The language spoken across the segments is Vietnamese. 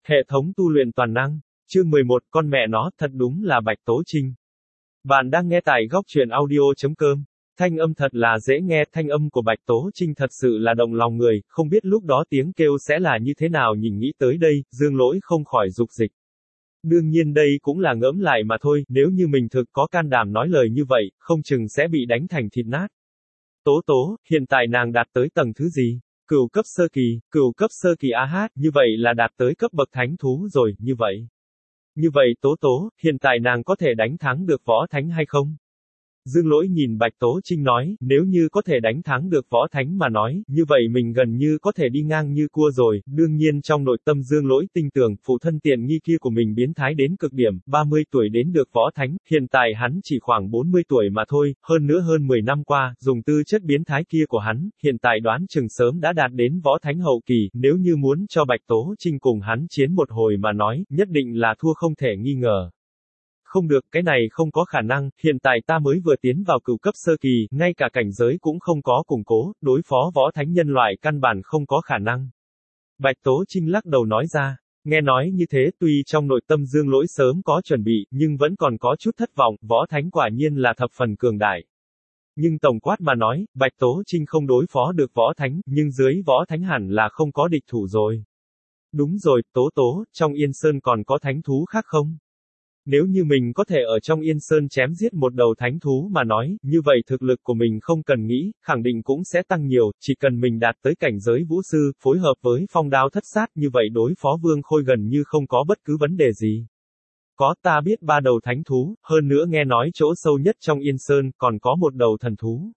Hệ thống tu luyện toàn năng. Chương 11, con mẹ nó, thật đúng là Bạch Tố Trinh. Bạn đang nghe tại góc truyện audio.com. Thanh âm thật là dễ nghe, thanh âm của Bạch Tố Trinh thật sự là động lòng người, không biết lúc đó tiếng kêu sẽ là như thế nào. Nhìn nghĩ tới đây, Dương Lỗi không khỏi dục dịch. Đương nhiên đây cũng là ngẫm lại mà thôi, nếu như mình thực có can đảm nói lời như vậy, không chừng sẽ bị đánh thành thịt nát. Tố Tố, hiện tại nàng đạt tới tầng thứ gì? Cửu cấp sơ kỳ như vậy là đạt tới cấp bậc thánh thú rồi, như vậy Tố Tố, hiện tại nàng có thể đánh thắng được võ thánh hay không? Dương Lỗi nhìn Bạch Tố Trinh nói, nếu như có thể đánh thắng được võ thánh mà nói, như vậy mình gần như có thể đi ngang như cua rồi. Đương nhiên trong nội tâm Dương Lỗi tin tưởng, phụ thân tiện nghi kia của mình biến thái đến cực điểm, 30 tuổi đến được võ thánh, hiện tại hắn chỉ khoảng 40 tuổi mà thôi, hơn nữa hơn 10 năm qua, dùng tư chất biến thái kia của hắn, hiện tại đoán chừng sớm đã đạt đến võ thánh hậu kỳ, nếu như muốn cho Bạch Tố Trinh cùng hắn chiến một hồi mà nói, nhất định là thua không thể nghi ngờ. Không được, cái này không có khả năng, hiện tại ta mới vừa tiến vào cửu cấp sơ kỳ, ngay cả cảnh giới cũng không có củng cố, đối phó võ thánh nhân loại căn bản không có khả năng. Bạch Tố Trinh lắc đầu nói ra, nghe nói như thế tuy trong nội tâm Dương Lỗi sớm có chuẩn bị, nhưng vẫn còn có chút thất vọng, võ thánh quả nhiên là thập phần cường đại. Nhưng tổng quát mà nói, Bạch Tố Trinh không đối phó được võ thánh, nhưng dưới võ thánh hẳn là không có địch thủ rồi. Đúng rồi, Tố Tố, trong Yên Sơn còn có thánh thú khác không? Nếu như mình có thể ở trong Yên Sơn chém giết một đầu thánh thú mà nói, như vậy thực lực của mình không cần nghĩ, khẳng định cũng sẽ tăng nhiều, chỉ cần mình đạt tới cảnh giới vũ sư, phối hợp với phong đao thất sát, như vậy đối phó Vương Khôi gần như không có bất cứ vấn đề gì. Có, ta biết 3 đầu thánh thú, hơn nữa nghe nói chỗ sâu nhất trong Yên Sơn, còn có một đầu thần thú.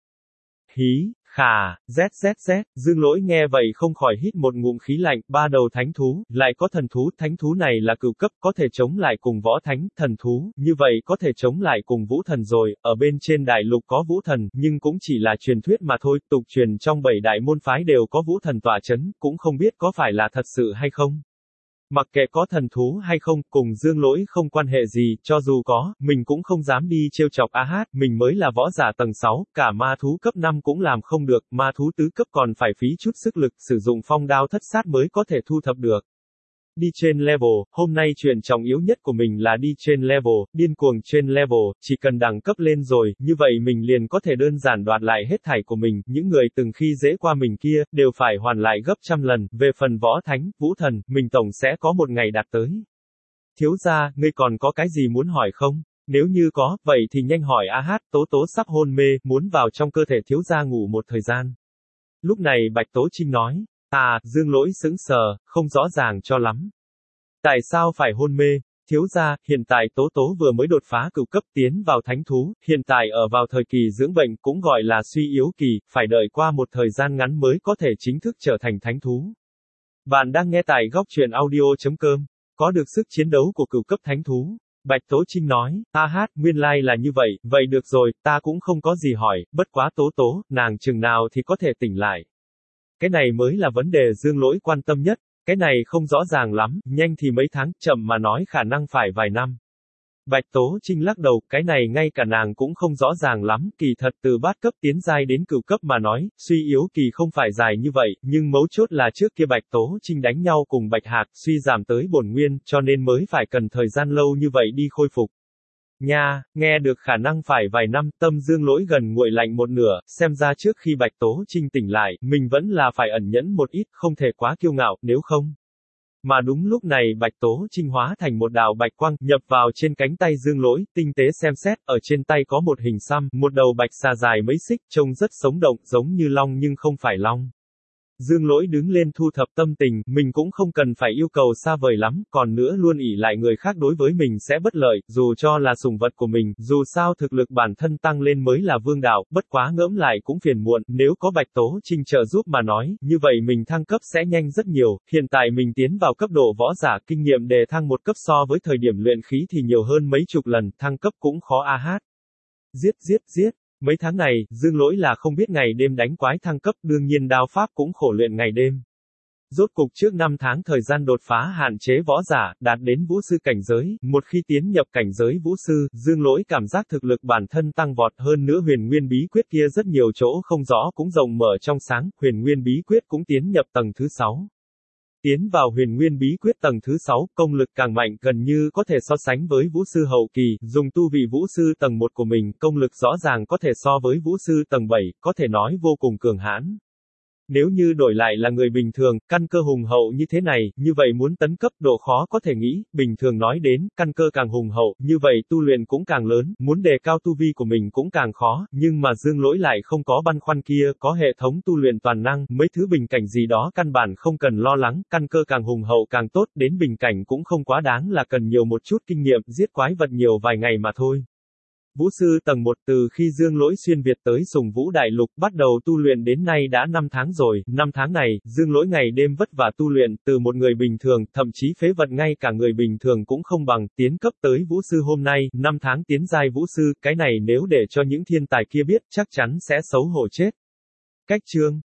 Hí, khà, zzz, Dương Lỗi nghe vậy không khỏi hít một ngụm khí lạnh, 3 đầu thánh thú, lại có thần thú, thánh thú này là cửu cấp, có thể chống lại cùng võ thánh, thần thú, như vậy có thể chống lại cùng vũ thần rồi, ở bên trên đại lục có vũ thần, nhưng cũng chỉ là truyền thuyết mà thôi, tục truyền trong 7 đại môn phái đều có vũ thần tọa chấn, cũng không biết có phải là thật sự hay không. Mặc kệ có thần thú hay không, cùng Dương Lỗi không quan hệ gì, cho dù có, mình cũng không dám đi trêu chọc mình mới là võ giả tầng 6, cả ma thú cấp 5 cũng làm không được, ma thú tứ cấp còn phải phí chút sức lực, sử dụng phong đao thất sát mới có thể thu thập được. Đi trên level, hôm nay chuyện trọng yếu nhất của mình là đi trên level, điên cuồng trên level, chỉ cần đẳng cấp lên rồi, như vậy mình liền có thể đơn giản đoạt lại hết thảy của mình, những người từng khi dễ qua mình kia, đều phải hoàn lại gấp trăm lần, về phần võ thánh, vũ thần, mình tổng sẽ có một ngày đạt tới. Thiếu gia, ngươi còn có cái gì muốn hỏi không? Nếu như có, vậy thì nhanh hỏi Tố Tố sắp hôn mê, muốn vào trong cơ thể thiếu gia ngủ một thời gian. Lúc này Bạch Tố Trinh nói. Dương Lỗi sững sờ, không rõ ràng cho lắm. Tại sao phải hôn mê? Thiếu gia, hiện tại Tố Tố vừa mới đột phá cửu cấp tiến vào thánh thú, hiện tại ở vào thời kỳ dưỡng bệnh cũng gọi là suy yếu kỳ, phải đợi qua một thời gian ngắn mới có thể chính thức trở thành thánh thú. Bạn đang nghe tại góc truyện audio.com, có được sức chiến đấu của cửu cấp thánh thú. Bạch Tố Trinh nói, nguyên lai là như vậy, vậy được rồi, ta cũng không có gì hỏi, bất quá Tố Tố, nàng chừng nào thì có thể tỉnh lại. Cái này mới là vấn đề Dương Lỗi quan tâm nhất, cái này không rõ ràng lắm, nhanh thì mấy tháng, chậm mà nói khả năng phải vài năm. Bạch Tố Trinh lắc đầu, cái này ngay cả nàng cũng không rõ ràng lắm, kỳ thật từ bát cấp tiến giai đến cửu cấp mà nói, suy yếu kỳ không phải dài như vậy, nhưng mấu chốt là trước kia Bạch Tố Trinh đánh nhau cùng Bạch Hạc, suy giảm tới bổn nguyên, cho nên mới phải cần thời gian lâu như vậy đi khôi phục. Nha, nghe được khả năng phải vài năm, tâm Dương Lỗi gần nguội lạnh một nửa, xem ra trước khi Bạch Tố Trinh tỉnh lại, mình vẫn là phải ẩn nhẫn một ít, không thể quá kiêu ngạo, nếu không. Mà đúng lúc này Bạch Tố Trinh hóa thành một đạo bạch quang, nhập vào trên cánh tay Dương Lỗi, tinh tế xem xét, ở trên tay có một hình xăm, một đầu bạch xà dài mấy xích, trông rất sống động, giống như long nhưng không phải long. Dương Lỗi đứng lên thu thập tâm tình, mình cũng không cần phải yêu cầu xa vời lắm, còn nữa luôn ỷ lại người khác đối với mình sẽ bất lợi, dù cho là sủng vật của mình, dù sao thực lực bản thân tăng lên mới là vương đạo, bất quá ngẫm lại cũng phiền muộn, nếu có Bạch Tố Trinh trợ giúp mà nói, như vậy mình thăng cấp sẽ nhanh rất nhiều, hiện tại mình tiến vào cấp độ võ giả, kinh nghiệm đề thăng một cấp so với thời điểm luyện khí thì nhiều hơn mấy chục lần, thăng cấp cũng khó Giết. Mấy tháng này, Dương Lỗi là không biết ngày đêm đánh quái thăng cấp, đương nhiên đao pháp cũng khổ luyện ngày đêm. Rốt cục trước 5 tháng thời gian đột phá hạn chế võ giả, đạt đến vũ sư cảnh giới, một khi tiến nhập cảnh giới vũ sư, Dương Lỗi cảm giác thực lực bản thân tăng vọt hơn nữa huyền nguyên bí quyết kia rất nhiều chỗ không rõ cũng rộng mở trong sáng, huyền nguyên bí quyết cũng tiến nhập tầng thứ 6. Tiến vào huyền nguyên bí quyết tầng thứ 6, công lực càng mạnh gần như có thể so sánh với vũ sư hậu kỳ, dùng tu vị vũ sư tầng 1 của mình, công lực rõ ràng có thể so với vũ sư tầng 7, có thể nói vô cùng cường hãn. Nếu như đổi lại là người bình thường, căn cơ hùng hậu như thế này, như vậy muốn tấn cấp độ khó có thể nghĩ, bình thường nói đến, căn cơ càng hùng hậu, như vậy tu luyện cũng càng lớn, muốn đề cao tu vi của mình cũng càng khó, nhưng mà Dương Lỗi lại không có băn khoăn kia, có hệ thống tu luyện toàn năng, mấy thứ bình cảnh gì đó căn bản không cần lo lắng, căn cơ càng hùng hậu càng tốt, đến bình cảnh cũng không quá đáng là cần nhiều một chút kinh nghiệm, giết quái vật nhiều vài ngày mà thôi. Vũ sư tầng 1 từ khi Dương Lỗi xuyên Việt tới Sùng Vũ Đại Lục bắt đầu tu luyện đến nay đã 5 tháng rồi, 5 tháng này, Dương Lỗi ngày đêm vất vả tu luyện, từ một người bình thường, thậm chí phế vật ngay cả người bình thường cũng không bằng, tiến cấp tới Vũ sư hôm nay, 5 tháng tiến giai Vũ sư, cái này nếu để cho những thiên tài kia biết, chắc chắn sẽ xấu hổ chết. Cách chương